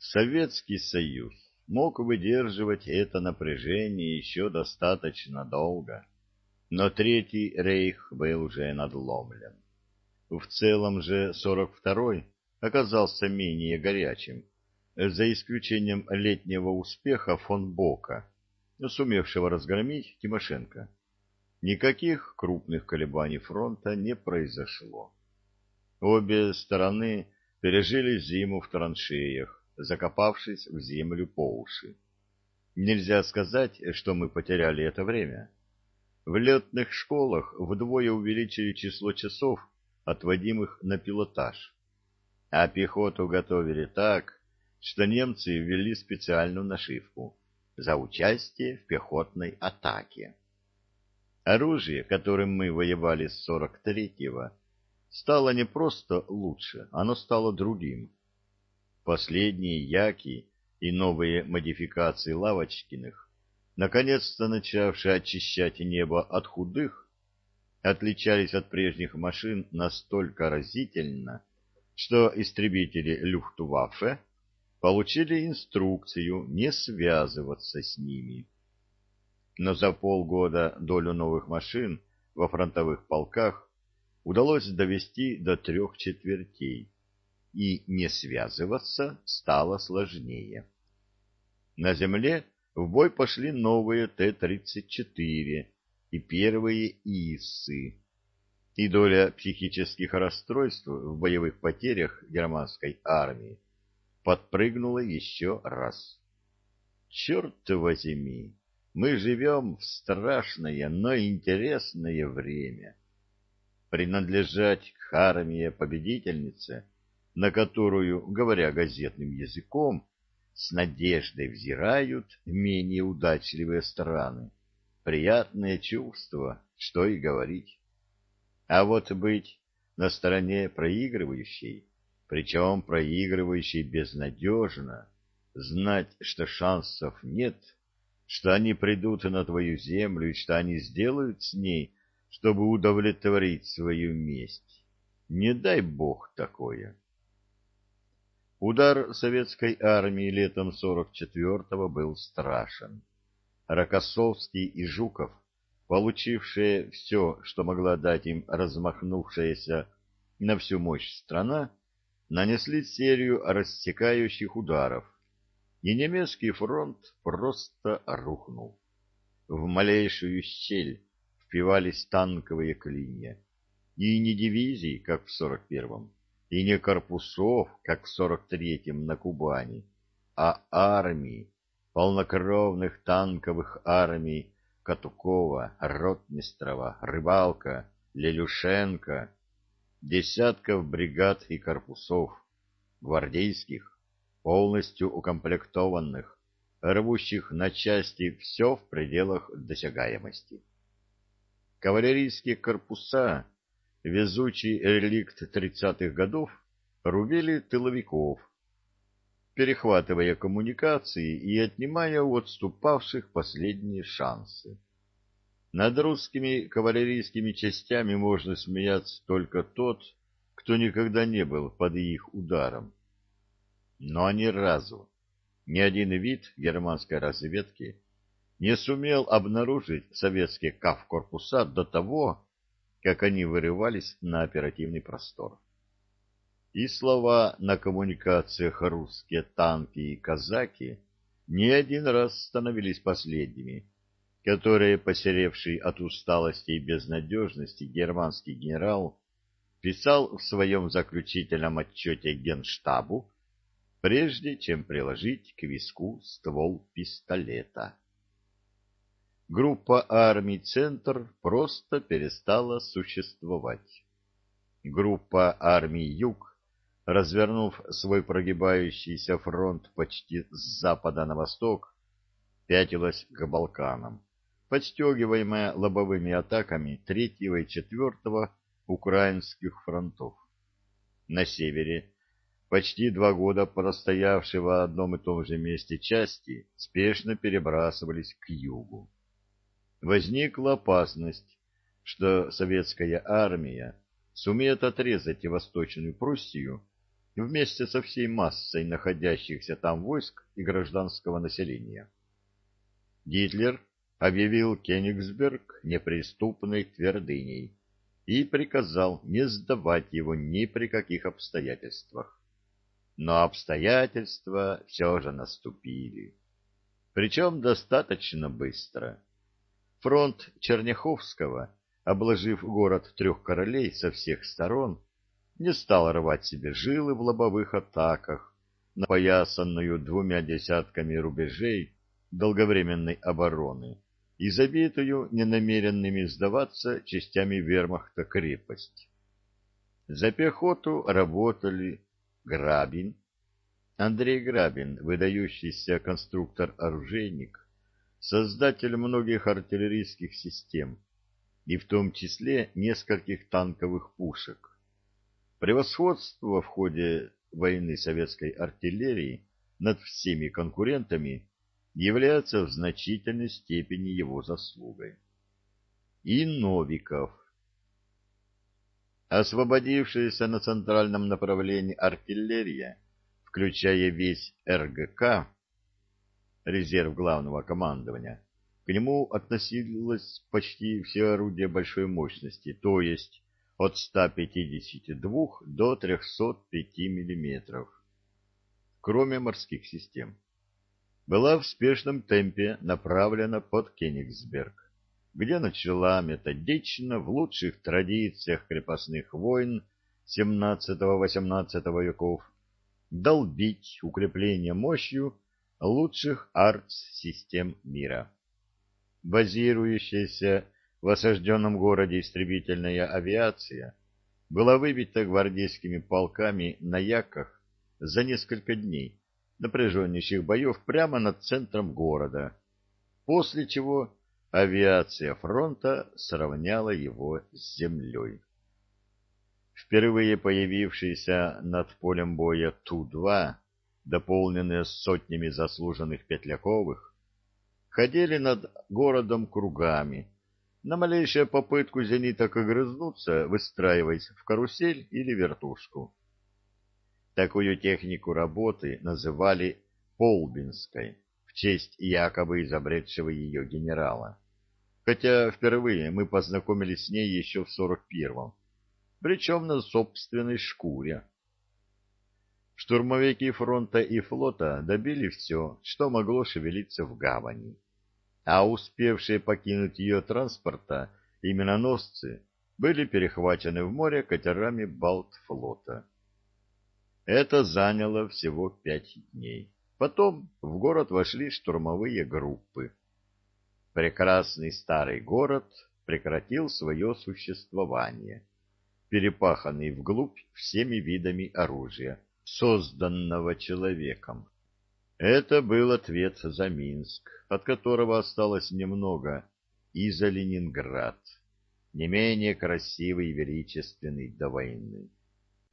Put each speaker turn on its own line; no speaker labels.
Советский Союз мог выдерживать это напряжение еще достаточно долго, но Третий Рейх был уже надломлен. В целом же 42-й оказался менее горячим, за исключением летнего успеха фон Бока, сумевшего разгромить Тимошенко. Никаких крупных колебаний фронта не произошло. Обе стороны пережили зиму в траншеях, закопавшись в землю по уши. Нельзя сказать, что мы потеряли это время. В летных школах вдвое увеличили число часов, отводимых на пилотаж. А пехоту готовили так, что немцы ввели специальную нашивку за участие в пехотной атаке. Оружие, которым мы воевали с 43-го, стало не просто лучше, оно стало другим. Последние Яки и новые модификации Лавочкиных, наконец-то начавшие очищать небо от худых, отличались от прежних машин настолько разительно, что истребители Люфтваффе получили инструкцию не связываться с ними. Но за полгода долю новых машин во фронтовых полках удалось довести до 3/4, и не связываться стало сложнее. На земле в бой пошли новые Т-34 и первые ИСы, и доля психических расстройств в боевых потерях германской армии подпрыгнула еще раз. Черт возьми, мы живем в страшное, но интересное время. Принадлежать к армии-победительнице, на которую, говоря газетным языком, с надеждой взирают менее удачливые страны. Приятное чувство, что и говорить. А вот быть на стороне проигрывающей, причем проигрывающей безнадежно, знать, что шансов нет, что они придут на твою землю и что они сделают с ней, чтобы удовлетворить свою месть. Не дай бог такое. Удар советской армии летом 44-го был страшен. Рокоссовский и Жуков, получившие все, что могла дать им размахнувшаяся на всю мощь страна, нанесли серию рассекающих ударов, и немецкий фронт просто рухнул. В малейшую щель впивались танковые клинья, и не дивизий, как в 41-м, и не корпусов, как в 43-м на Кубани, а армий, полнокровных танковых армий Катукова, Ротмистрова, Рыбалка, Лелюшенко, десятков бригад и корпусов, гвардейских, полностью укомплектованных, рвущих на части все в пределах досягаемости. Кавалерийские корпуса, везучий реликт 30-х годов, рубили тыловиков, перехватывая коммуникации и отнимая у отступавших последние шансы. Над русскими кавалерийскими частями можно смеяться только тот, кто никогда не был под их ударом. Но ни разу ни один вид германской разведки не сумел обнаружить советские кавкорпуса до того, как они вырывались на оперативный простор. И слова на коммуникациях «русские танки» и «казаки» не один раз становились последними, которые, посеревший от усталости и безнадежности германский генерал писал в своем заключительном отчете Генштабу, прежде чем приложить к виску ствол пистолета. Группа армий «Центр» просто перестала существовать. Группа армий «Юг», развернув свой прогибающийся фронт почти с запада на восток, пятилась к Балканам, подстегиваемая лобовыми атаками 3-го и 4-го украинских фронтов. На севере почти 2 года простоявшие в одном и том же месте части спешно перебрасывались к югу. Возникла опасность, что советская армия сумеет отрезать Восточную Пруссию вместе со всей массой находящихся там войск и гражданского населения. Гитлер объявил Кёнигсберг неприступной твердыней и приказал не сдавать его ни при каких обстоятельствах. Но обстоятельства все же наступили. Причем достаточно быстро. Фронт Черняховского, обложив город Трех Королей со всех сторон, не стал рвать себе жилы в лобовых атаках, напоясанную 2 десятками рубежей долговременной обороны и забитую ненамеренными сдаваться частями вермахта крепость. За пехоту работали Грабин, Андрей Грабин, выдающийся конструктор-оружейник, создатель многих артиллерийских систем, и в том числе нескольких танковых пушек. Превосходство в ходе войны советской артиллерии над всеми конкурентами является в значительной степени его заслугой. И Новиков. Освободившаяся на центральном направлении артиллерия, включая весь РГК, резерв главного командования, к нему относилось почти все орудия большой мощности, то есть от 152 до 305 мм, кроме морских систем. Была в спешном темпе направлена под Кёнигсберг, где начала методично в лучших традициях крепостных войн XVII-XVIII веков долбить укрепление мощью лучших артс-систем мира. Базирующаяся в осажденном городе истребительная авиация была выбита гвардейскими полками на Яках за несколько дней напряженнейших боев прямо над центром города, после чего авиация фронта сравняла его с землей. Впервые появившиеся над полем боя Ту-2, дополненные сотнями заслуженных Петляковых, ходили над городом кругами, на малейшую попытку зениток огрызнуться, выстраиваясь в карусель или вертушку. Такую технику работы называли Полбинской, в честь якобы изобретшего ее генерала. Хотя впервые мы познакомились с ней еще в 41-м, причем на собственной шкуре. Штурмовики фронта и флота добили все, что могло шевелиться в гавани, а успевшие покинуть ее транспорта и миноносцы были перехвачены в море катерами Балтфлота. Это заняло всего 5 дней. Потом в город вошли штурмовые группы. Прекрасный старый город прекратил свое существование, перепаханный вглубь всеми видами оружия, созданного человеком. Это был ответ за Минск, от которого осталось немного, и за Ленинград, не менее красивый и величественный до войны.